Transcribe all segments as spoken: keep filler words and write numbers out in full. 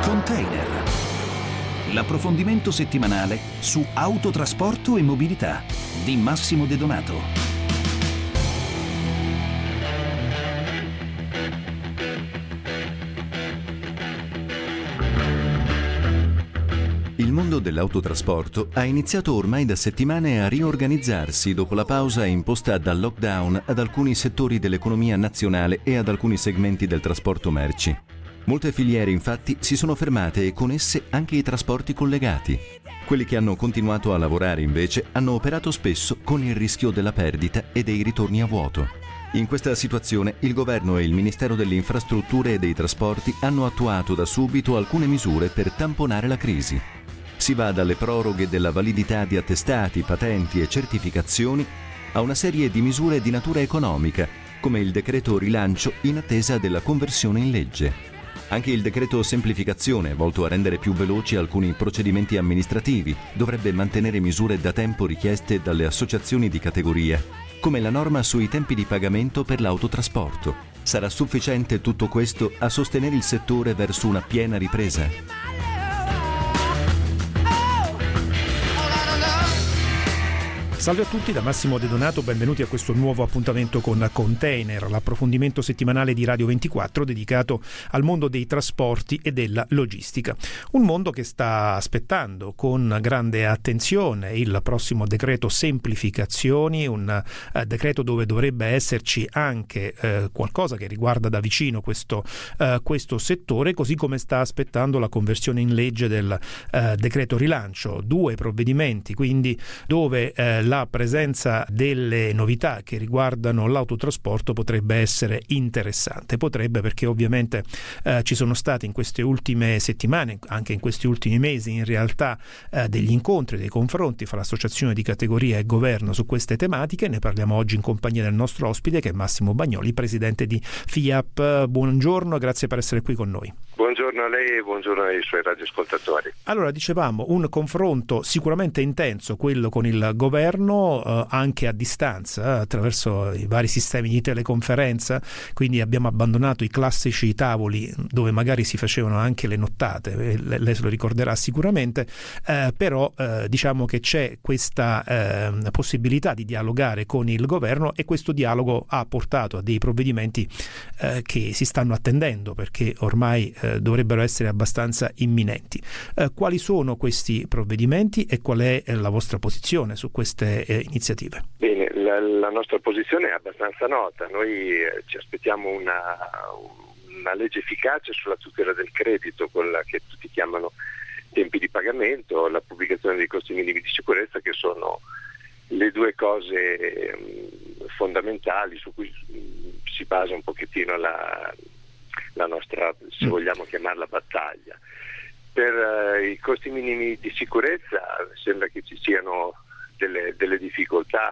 Container. L'approfondimento settimanale su autotrasporto e mobilità di Massimo De Donato. Il mondo dell'autotrasporto ha iniziato ormai da settimane a riorganizzarsi dopo la pausa imposta dal lockdown ad alcuni settori dell'economia nazionale e ad alcuni segmenti del trasporto merci. Molte filiere infatti si sono fermate e con esse anche i trasporti collegati. Quelli che hanno continuato a lavorare invece hanno operato spesso con il rischio della perdita e dei ritorni a vuoto. In questa situazione il governo e il Ministero delle Infrastrutture e dei Trasporti hanno attuato da subito alcune misure per tamponare la crisi. Si va dalle proroghe della validità di attestati, patenti e certificazioni a una serie di misure di natura economica, come il decreto rilancio in attesa della conversione in legge. Anche il decreto semplificazione, volto a rendere più veloci alcuni procedimenti amministrativi, dovrebbe mantenere misure da tempo richieste dalle associazioni di categoria, come la norma sui tempi di pagamento per l'autotrasporto. Sarà sufficiente tutto questo a sostenere il settore verso una piena ripresa? Salve a tutti da Massimo De Donato, benvenuti a questo nuovo appuntamento con Container, l'approfondimento settimanale di Radio ventiquattro dedicato al mondo dei trasporti e della logistica. Un mondo che sta aspettando con grande attenzione il prossimo decreto semplificazioni, un uh, decreto dove dovrebbe esserci anche uh, qualcosa che riguarda da vicino questo, uh, questo settore, così come sta aspettando la conversione in legge del uh, decreto rilancio. Due provvedimenti quindi dove uh, la La presenza delle novità che riguardano l'autotrasporto potrebbe essere interessante. Potrebbe perché ovviamente eh, ci sono stati in queste ultime settimane, anche in questi ultimi mesi in realtà, eh, degli incontri, dei confronti fra l'associazione di categoria e governo su queste tematiche. Ne parliamo oggi in compagnia del nostro ospite che è Massimo Bagnoli, presidente di FIAP. Buongiorno, grazie per essere qui con noi. Buongiorno a lei e buongiorno ai suoi radioascoltatori. Allora, dicevamo, un confronto sicuramente intenso, quello con il governo, eh, anche a distanza, attraverso i vari sistemi di teleconferenza, quindi abbiamo abbandonato i classici tavoli dove magari si facevano anche le nottate, lei se lo ricorderà sicuramente, eh, però eh, diciamo che c'è questa eh, possibilità di dialogare con il governo e questo dialogo ha portato a dei provvedimenti eh, che si stanno attendendo perché ormai eh, dovrebbero essere abbastanza imminenti. Eh, quali sono questi provvedimenti e qual è eh, la vostra posizione su queste eh, iniziative? Bene, la, la nostra posizione è abbastanza nota. Noi eh, ci aspettiamo una, una legge efficace sulla tutela del credito, quella che tutti chiamano tempi di pagamento, la pubblicazione dei costi minimi di sicurezza, che sono le due cose mh, fondamentali su cui mh, si basa un pochettino la la nostra, se vogliamo chiamarla, battaglia. Per uh, i costi minimi di sicurezza sembra che ci siano delle, delle difficoltà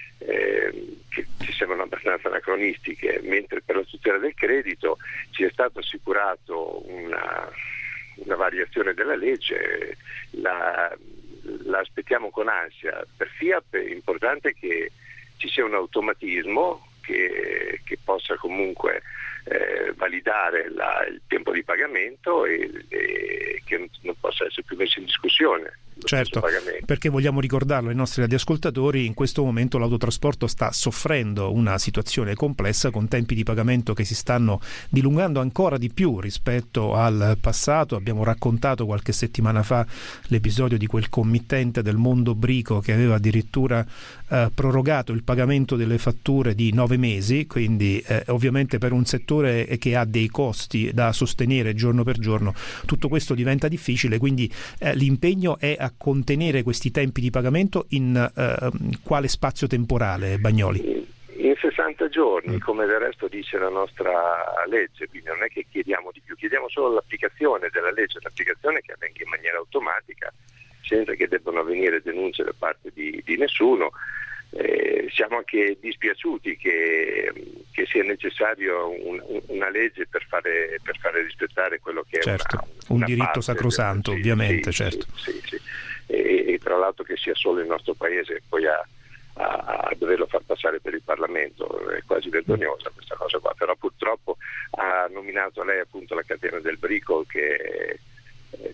eh, che ci sembrano abbastanza anacronistiche, mentre per la tutela del credito ci è stato assicurato una, una variazione della legge, la, la aspettiamo con ansia. Per FIAP è importante che ci sia un automatismo che, che possa comunque Eh, validare la, il tempo di pagamento e, e che non, non possa essere più messo in discussione. Certo, perché vogliamo ricordarlo ai nostri radioascoltatori, in questo momento l'autotrasporto sta soffrendo una situazione complessa con tempi di pagamento che si stanno dilungando ancora di più rispetto al passato. Abbiamo raccontato qualche settimana fa l'episodio di quel committente del mondo brico che aveva addirittura eh, prorogato il pagamento delle fatture di nove mesi, quindi eh, ovviamente per un settore che ha dei costi da sostenere giorno per giorno tutto questo diventa difficile, quindi eh, l'impegno è a contenere questi tempi di pagamento in uh, quale spazio temporale, Bagnoli? In sessanta giorni, come del resto dice la nostra legge, quindi non è che chiediamo di più, chiediamo solo l'applicazione della legge, l'applicazione che avvenga in maniera automatica, senza che debbano avvenire denunce da parte di, di nessuno. Eh, siamo anche dispiaciuti che, che sia necessario un, una legge per fare, per fare rispettare quello che certo, è una, un una diritto parte, sacrosanto, sì, ovviamente, sì, certo. Sì, sì, sì. E, e tra l'altro che sia solo il nostro paese poi a, a, a doverlo far passare per il Parlamento è quasi vergognosa questa cosa qua, però purtroppo ha nominato lei appunto la catena del brico che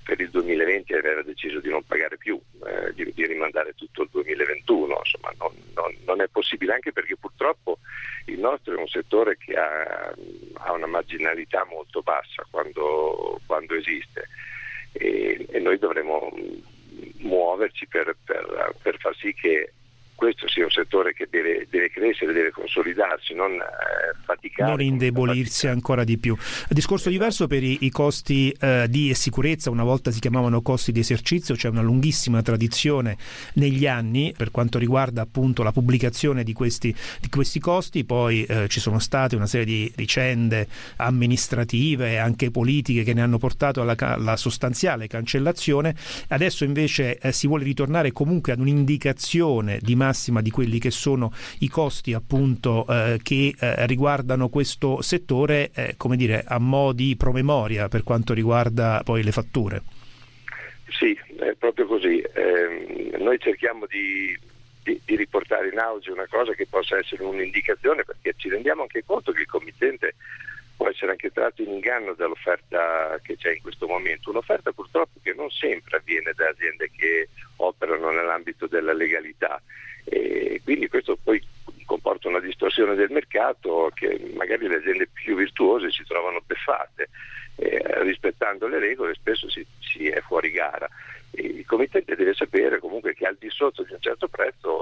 per il duemilaventi aveva deciso di non pagare più, eh, di, di rimandare tutto il duemilaventuno, insomma non, non, non è possibile, anche perché purtroppo il nostro è un settore che ha, ha una marginalità molto bassa quando, quando esiste, e, e noi dovremo muoverci per, per, per far sì che questo sia un settore che deve, deve crescere, deve consolidarsi, non eh, faticare. Non indebolirsi faticare. Ancora di più. Discorso diverso per i, i costi eh, di sicurezza, una volta si chiamavano costi di esercizio, c'è una lunghissima tradizione negli anni per quanto riguarda appunto la pubblicazione di questi, di questi costi, poi eh, ci sono state una serie di vicende amministrative e anche politiche che ne hanno portato alla, alla sostanziale cancellazione. Adesso invece eh, si vuole ritornare comunque ad un'indicazione di massima di quelli che sono i costi appunto eh, che eh, riguardano questo settore, eh, come dire, a mo' di promemoria per quanto riguarda poi le fatture. Sì, è proprio così. Eh, noi cerchiamo di, di, di riportare in auge una cosa che possa essere un'indicazione, perché ci rendiamo anche conto che il committente può essere anche tratto in inganno dall'offerta che c'è in questo momento, un'offerta purtroppo che non sempre avviene da aziende che operano nell'ambito della legalità, e quindi questo poi comporta una distorsione del mercato che magari le aziende più virtuose si trovano beffate, eh, rispettando le regole spesso si, si è fuori gara. E il committente deve sapere comunque che al di sotto di un certo prezzo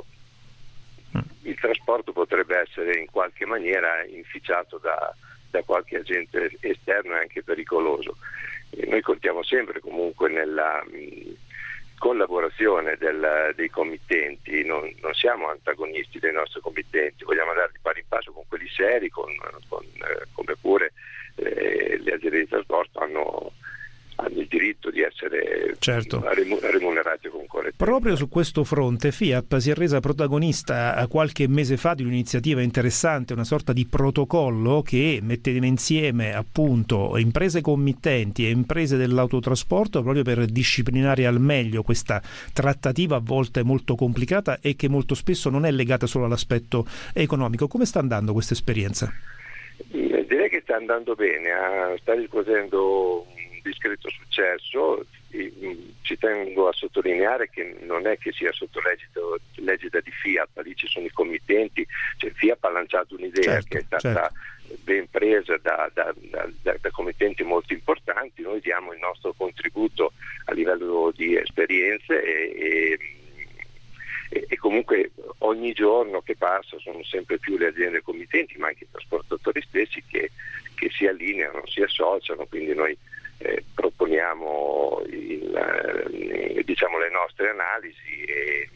il trasporto potrebbe essere in qualche maniera inficiato da da qualche agente esterno e anche pericoloso. E noi contiamo sempre comunque nella mh, collaborazione del, dei committenti, non, non siamo antagonisti dei nostri committenti, vogliamo andare di pari in passo con quelli seri, con, con, eh, come pure eh, le aziende di trasporto hanno, hanno il diritto di essere certo. remunerati con correttezza. Proprio su questo fronte Fiat si è resa protagonista qualche mese fa di un'iniziativa interessante, una sorta di protocollo che mette insieme appunto imprese committenti e imprese dell'autotrasporto proprio per disciplinare al meglio questa trattativa a volte molto complicata e che molto spesso non è legata solo all'aspetto economico. Come sta andando questa esperienza? Direi che sta andando bene, sta riscuotendo discreto successo. Ci tengo a sottolineare che non è che sia sotto legito, legida di Fiat, lì ci sono i committenti, cioè Fiat ha lanciato un'idea certo, che è stata certo. ben presa da, da, da, da, da committenti molto importanti, noi diamo il nostro contributo a livello di esperienze e, e, e comunque ogni giorno che passa sono sempre più le aziende committenti, ma anche i trasportatori stessi che, che si allineano, si associano, quindi noi Eh, proponiamo il, eh, diciamo le nostre analisi e,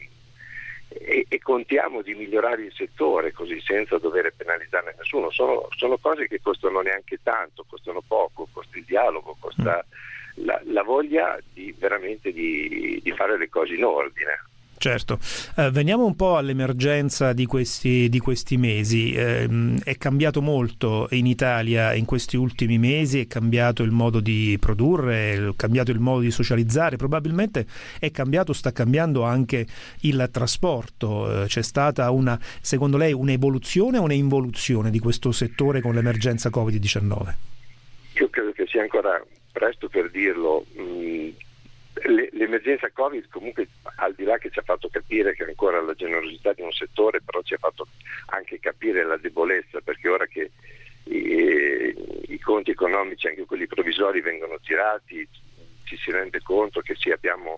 e, e contiamo di migliorare il settore così senza dover penalizzare nessuno. Sono, sono cose che costano neanche tanto, costano poco, costa il dialogo, costa la, la voglia di veramente di, di fare le cose in ordine. Certo, eh, veniamo un po' all'emergenza di questi, di questi mesi. Eh, è cambiato molto in Italia in questi ultimi mesi, è cambiato il modo di produrre, è cambiato il modo di socializzare, probabilmente è cambiato, sta cambiando anche il trasporto. Eh, c'è stata una, secondo lei, un'evoluzione o un'involuzione di questo settore con l'emergenza covid diciannove? Io credo che sia ancora presto per dirlo. Mm. L'emergenza Covid comunque, al di là che ci ha fatto capire che ancora la generosità di un settore, però ci ha fatto anche capire la debolezza, perché ora che i, i conti economici, anche quelli provvisori, vengono tirati, ci si rende conto che sì, abbiamo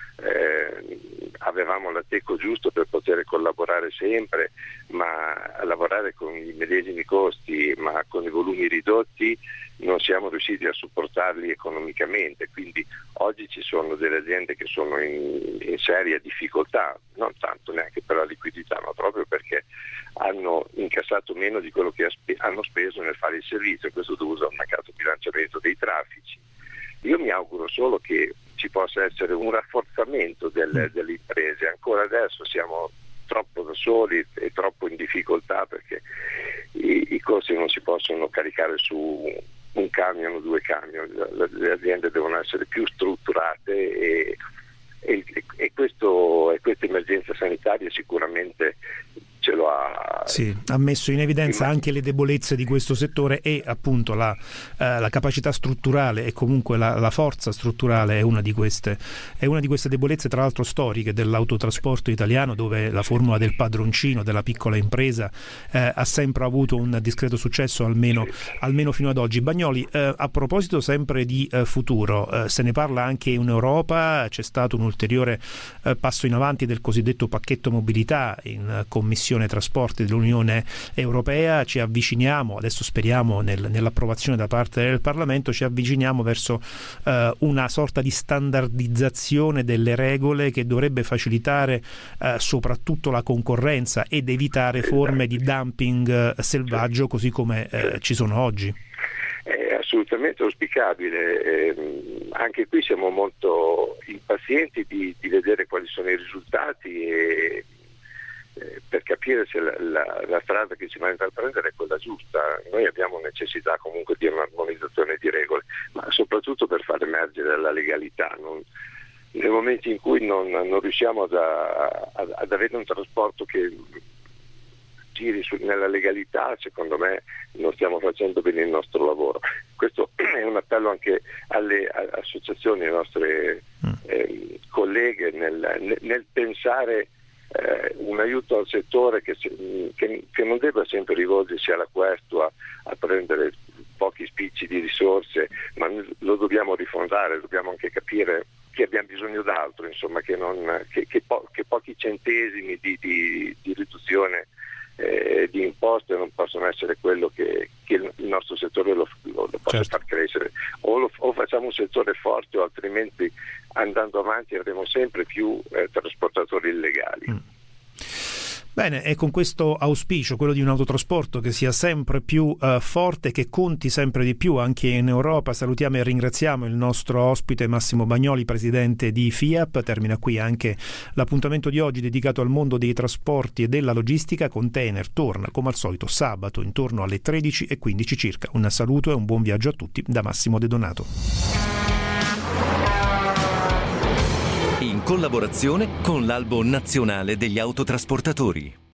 eh, avevamo l'attacco giusto per poter collaborare sempre, ma a lavorare con i medesimi costi ma con i volumi ridotti non siamo riusciti a supportarli economicamente, quindi oggi ci sono delle aziende che sono in, in seria difficoltà, non tanto neanche per la liquidità, ma proprio perché hanno incassato meno di quello che aspe- hanno speso nel fare il servizio, questo dovuto a un mancato bilanciamento dei traffici. Io mi auguro solo che ci possa essere un rafforzamento delle, delle imprese. Ancora adesso siamo troppo da soli e troppo in difficoltà perché i, i costi non si possono caricare su un camion o due camion, le, le aziende devono essere più strutturate e, e, e, questo, e questa emergenza sanitaria sicuramente ce lo ha... Sì, ha messo in evidenza anche le debolezze di questo settore e appunto la, eh, la capacità strutturale e comunque la, la forza strutturale è una di queste è una di queste debolezze, tra l'altro storiche, dell'autotrasporto italiano, dove la formula del padroncino, della piccola impresa eh, ha sempre avuto un discreto successo, almeno, almeno fino ad oggi. Bagnoli, eh, a proposito sempre di eh, futuro, eh, se ne parla anche in Europa, c'è stato un ulteriore eh, passo in avanti del cosiddetto pacchetto mobilità in eh, Commissione Trasporti dell'Unione Europea. Ci avviciniamo, adesso speriamo nel, nell'approvazione da parte del Parlamento, ci avviciniamo verso eh, una sorta di standardizzazione delle regole che dovrebbe facilitare eh, soprattutto la concorrenza ed evitare forme di dumping eh, selvaggio così come eh, ci sono oggi. È assolutamente auspicabile, eh, anche qui siamo molto impazienti di, di vedere quali sono i risultati e eh, per capire se la, la, la strada che si va a intraprendere è quella giusta. Noi abbiamo necessità comunque di un'armonizzazione di regole, ma soprattutto per far emergere la legalità. Non, nel momento in cui non, non riusciamo ad, ad, ad avere un trasporto che giri su, nella legalità, secondo me non stiamo facendo bene il nostro lavoro. Questo è un appello anche alle associazioni, alle nostre eh, colleghe nel, nel pensare eh, un aiuto al settore che, che, che non debba sempre rivolgersi alla Questo a, a prendere pochi spicci di risorse, ma lo dobbiamo rifondare, dobbiamo anche capire che abbiamo bisogno d'altro, insomma, che, non, che, che, po- che pochi centesimi di, di, di riduzione Eh, di imposte non possono essere quello che, che il nostro settore lo, lo, lo possa certo. far crescere. O, lo, o facciamo un settore forte, o altrimenti andando avanti avremo sempre più eh, trasportatori illegali. Mm. Bene, e con questo auspicio, quello di un autotrasporto che sia sempre più uh, forte, che conti sempre di più anche in Europa, salutiamo e ringraziamo il nostro ospite Massimo Bagnoli, presidente di FIAP. Termina qui anche l'appuntamento di oggi dedicato al mondo dei trasporti e della logistica. Container torna come al solito sabato intorno alle tredici e quindici circa. Un saluto e un buon viaggio a tutti da Massimo De Donato. In collaborazione con l'Albo Nazionale degli Autotrasportatori.